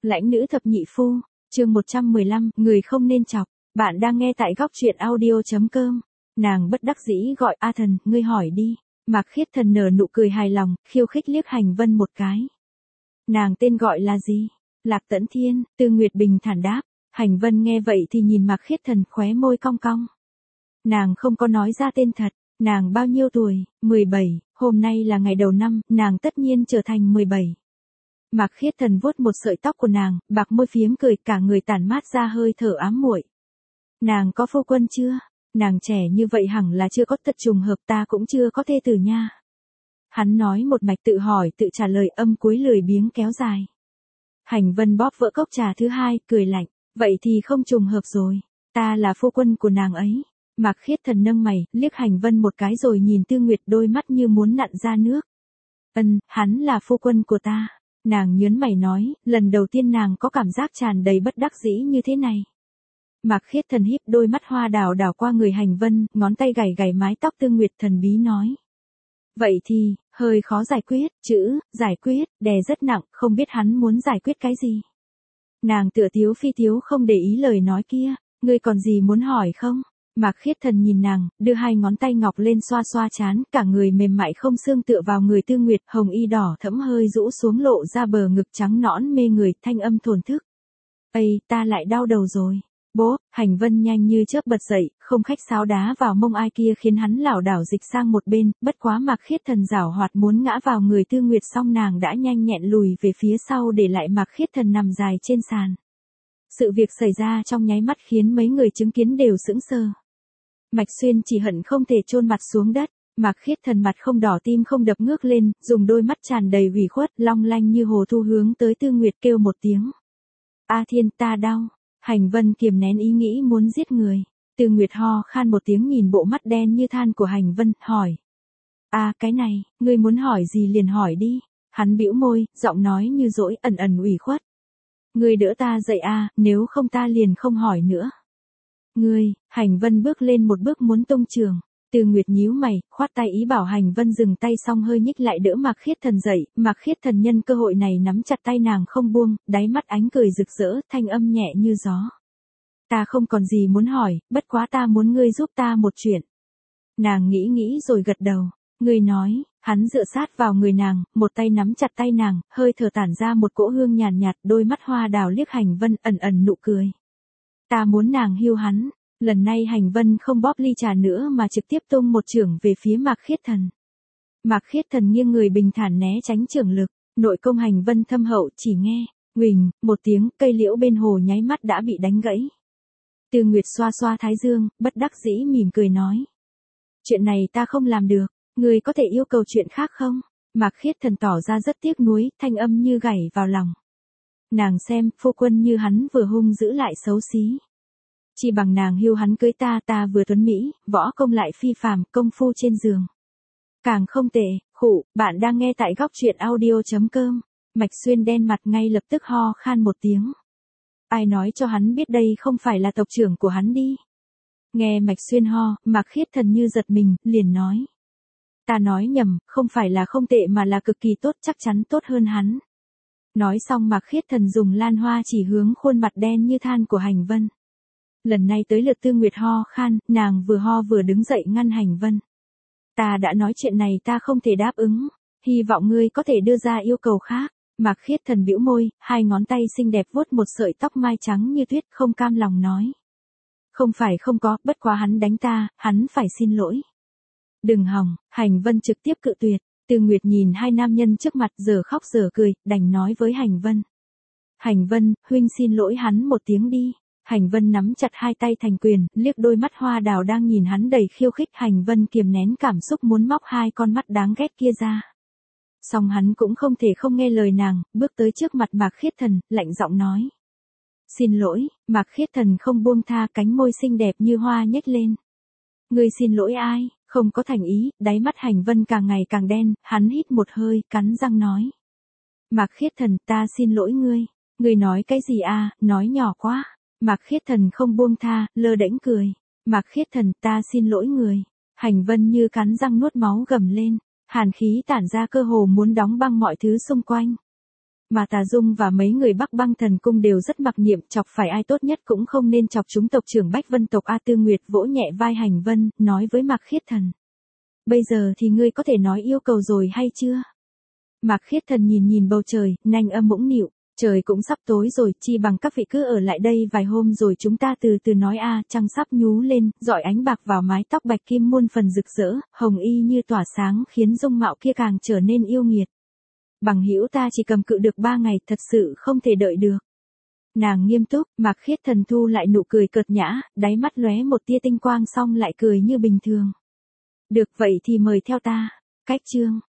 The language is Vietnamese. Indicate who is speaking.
Speaker 1: Lãnh nữ thập nhị phu, chương 115, người không nên chọc. Bạn đang nghe tại góc truyện audio.com. Nàng bất đắc dĩ gọi A Thần, ngươi hỏi đi. Mạc Khiết Thần nở nụ cười hài lòng, khiêu khích liếc Hành Vân một cái. Nàng tên gọi là gì? Lạc Tẫn Thiên, Tư Nguyệt bình thản đáp. Hành Vân nghe vậy thì nhìn Mạc Khiết Thần khóe môi cong cong. Nàng không có nói ra tên thật, nàng bao nhiêu tuổi? 17, hôm nay là ngày đầu năm, nàng tất nhiên trở thành 17. Mạc Khiết Thần vuốt một sợi tóc của nàng, bạc môi phiếm cười, cả người tản mát ra hơi thở ám muội. Nàng có phu quân chưa? Nàng trẻ như vậy hẳn là chưa có, thật trùng hợp, ta cũng chưa có thê tử nha. Hắn nói một mạch, tự hỏi tự trả lời, âm cuối lười biếng kéo dài. Hành Vân bóp vỡ cốc trà thứ hai, cười lạnh, vậy thì không trùng hợp rồi, ta là phu quân của nàng ấy. Mạc Khiết Thần nâng mày, liếc Hành Vân một cái rồi nhìn Tư Nguyệt, đôi mắt như muốn nặn ra nước. Hắn là phu quân của ta. Nàng nhớn mày nói, lần đầu tiên nàng có cảm giác tràn đầy bất đắc dĩ như thế này. Mạc Khiết Thần híp đôi mắt hoa đào đảo qua người Hành Vân, ngón tay gảy gảy mái tóc Tư Nguyệt, thần bí nói. Vậy thì, hơi khó giải quyết, giải quyết, đè rất nặng, không biết hắn muốn giải quyết cái gì. Nàng tựa thiếu phi thiếu không để ý lời nói kia, ngươi còn gì muốn hỏi không? Mạc Khiết Thần nhìn nàng, đưa hai ngón tay ngọc lên xoa xoa trán, cả người mềm mại không xương tựa vào người Tư Nguyệt, hồng y đỏ thẫm hơi rũ xuống lộ ra bờ ngực trắng nõn mê người, thanh âm thổn thức. Ây, ta lại đau đầu rồi. Bố, Hành Vân nhanh như chớp bật dậy, không khách sáo đá vào mông ai kia khiến hắn lảo đảo dịch sang một bên, bất quá Mạc Khiết Thần giảo hoạt muốn ngã vào người Tư Nguyệt, song nàng đã nhanh nhẹn lùi về phía sau để lại Mạc Khiết Thần nằm dài trên sàn. Sự việc xảy ra trong nháy mắt khiến mấy người chứng kiến đều sững sờ. Mạch Xuyên chỉ hận không thể chôn mặt xuống đất, Mạc Khiết Thần mặt không đỏ tim không đập ngước lên, dùng đôi mắt tràn đầy ủy khuất, long lanh như hồ thu hướng tới Tư Nguyệt kêu một tiếng. A Thiên, ta đau. Hành Vân kiềm nén ý nghĩ muốn giết người. Tư Nguyệt ho khan một tiếng nhìn bộ mắt đen như than của Hành Vân, hỏi. Cái này, ngươi muốn hỏi gì liền hỏi đi. Hắn bĩu môi, giọng nói như dỗi, ẩn ẩn ủy khuất. Ngươi đỡ ta dậy nếu không ta liền không hỏi nữa. Ngươi, Hành Vân bước lên một bước muốn tung trường. Tư Nguyệt nhíu mày, khoát tay ý bảo Hành Vân dừng tay, xong hơi nhích lại đỡ Mạc Khiết Thần dậy. Mạc Khiết Thần nhân cơ hội này nắm chặt tay nàng không buông, đáy mắt ánh cười rực rỡ, thanh âm nhẹ như gió. Ta không còn gì muốn hỏi, bất quá ta muốn ngươi giúp ta một chuyện. Nàng nghĩ rồi gật đầu. Ngươi nói. Hắn dựa sát vào người nàng, một tay nắm chặt tay nàng, hơi thở tản ra một cỗ hương nhàn nhạt, đôi mắt hoa đào liếc Hành Vân, ẩn ẩn nụ cười. Ta muốn nàng hiu hắn. Lần này Hành Vân không bóp ly trà nữa mà trực tiếp tung một chưởng về phía Mạc Khiết Thần. Mạc Khiết Thần nghiêng người bình thản né tránh chưởng lực, nội công Hành Vân thâm hậu, chỉ nghe, huỳnh, một tiếng, cây liễu bên hồ nháy mắt đã bị đánh gãy. Tư Nguyệt xoa xoa thái dương, bất đắc dĩ mỉm cười nói. Chuyện này ta không làm được, ngươi có thể yêu cầu chuyện khác không? Mạc Khiết Thần tỏ ra rất tiếc nuối, thanh âm như gảy vào lòng. Nàng xem, phu quân như hắn vừa hung dữ lại xấu xí. Chỉ bằng nàng hiu hắn cưới ta vừa tuấn mỹ, võ công lại phi phàm, công phu trên giường. Càng không tệ, bạn đang nghe tại góc truyện audio.com. Mạch Xuyên đen mặt ngay lập tức ho khan một tiếng. Ai nói cho hắn biết đây không phải là tộc trưởng của hắn đi. Nghe Mạch Xuyên ho, Mạc Khiết Thần như giật mình, liền nói. Ta nói nhầm, không phải là không tệ mà là cực kỳ tốt, chắc chắn tốt hơn hắn. Nói xong Mạc Khiết Thần dùng lan hoa chỉ hướng khuôn mặt đen như than của Hành Vân. Lần này tới lượt Tư Nguyệt ho khan, nàng vừa ho vừa đứng dậy ngăn Hành Vân. Ta đã nói chuyện này ta không thể đáp ứng, hy vọng ngươi có thể đưa ra yêu cầu khác. Mạc Khiết Thần bĩu môi, hai ngón tay xinh đẹp vuốt một sợi tóc mai trắng như tuyết, không cam lòng nói. Không phải không có, bất quá hắn đánh ta, hắn phải xin lỗi. Đừng hòng, Hành Vân trực tiếp cự tuyệt. Tư Nguyệt nhìn hai nam nhân trước mặt giờ khóc giờ cười, đành nói với Hành Vân. Hành Vân, huynh xin lỗi hắn một tiếng đi. Hành Vân nắm chặt hai tay thành quyền, liếc đôi mắt hoa đào đang nhìn hắn đầy khiêu khích. Hành Vân kiềm nén cảm xúc muốn móc hai con mắt đáng ghét kia ra. Song hắn cũng không thể không nghe lời nàng, bước tới trước mặt Mạc Khiết Thần, lạnh giọng nói. Xin lỗi, Mạc Khiết Thần không buông tha, cánh môi xinh đẹp như hoa nhếch lên. Ngươi xin lỗi ai? Không có thành ý, đáy mắt Hành Vân càng ngày càng đen, hắn hít một hơi, cắn răng nói. Mạc Khiết Thần, ta xin lỗi ngươi. Ngươi nói cái gì nói nhỏ quá. Mạc Khiết Thần không buông tha, lơ đễnh cười. Mạc Khiết Thần, ta xin lỗi người. Hành Vân như cắn răng nuốt máu gầm lên, hàn khí tản ra cơ hồ muốn đóng băng mọi thứ xung quanh. Mà Tà Dung và mấy người Bắc Băng Thần Cung đều rất mặc niệm, chọc phải ai tốt nhất cũng không nên chọc chúng. Tộc trưởng Bách Vân tộc A Tư Nguyệt vỗ nhẹ vai Hành Vân, nói với Mạc Khiết Thần. Bây giờ thì ngươi có thể nói yêu cầu rồi hay chưa? Mạc Khiết Thần nhìn bầu trời, nanh âm mũng nịu. Trời cũng sắp tối rồi, chi bằng các vị cứ ở lại đây vài hôm rồi chúng ta từ từ nói a. Trăng sắp nhú lên, rọi ánh bạc vào mái tóc bạch kim muôn phần rực rỡ, hồng y như tỏa sáng khiến dung mạo kia càng trở nên yêu nghiệt. Bằng hữu ta chỉ cầm cự được 3 ngày, thật sự không thể đợi được. Nàng nghiêm túc, Mạc Khiết Thần thu lại nụ cười cợt nhã, đáy mắt lóe một tia tinh quang xong lại cười như bình thường. Được vậy thì mời theo ta. Cách chương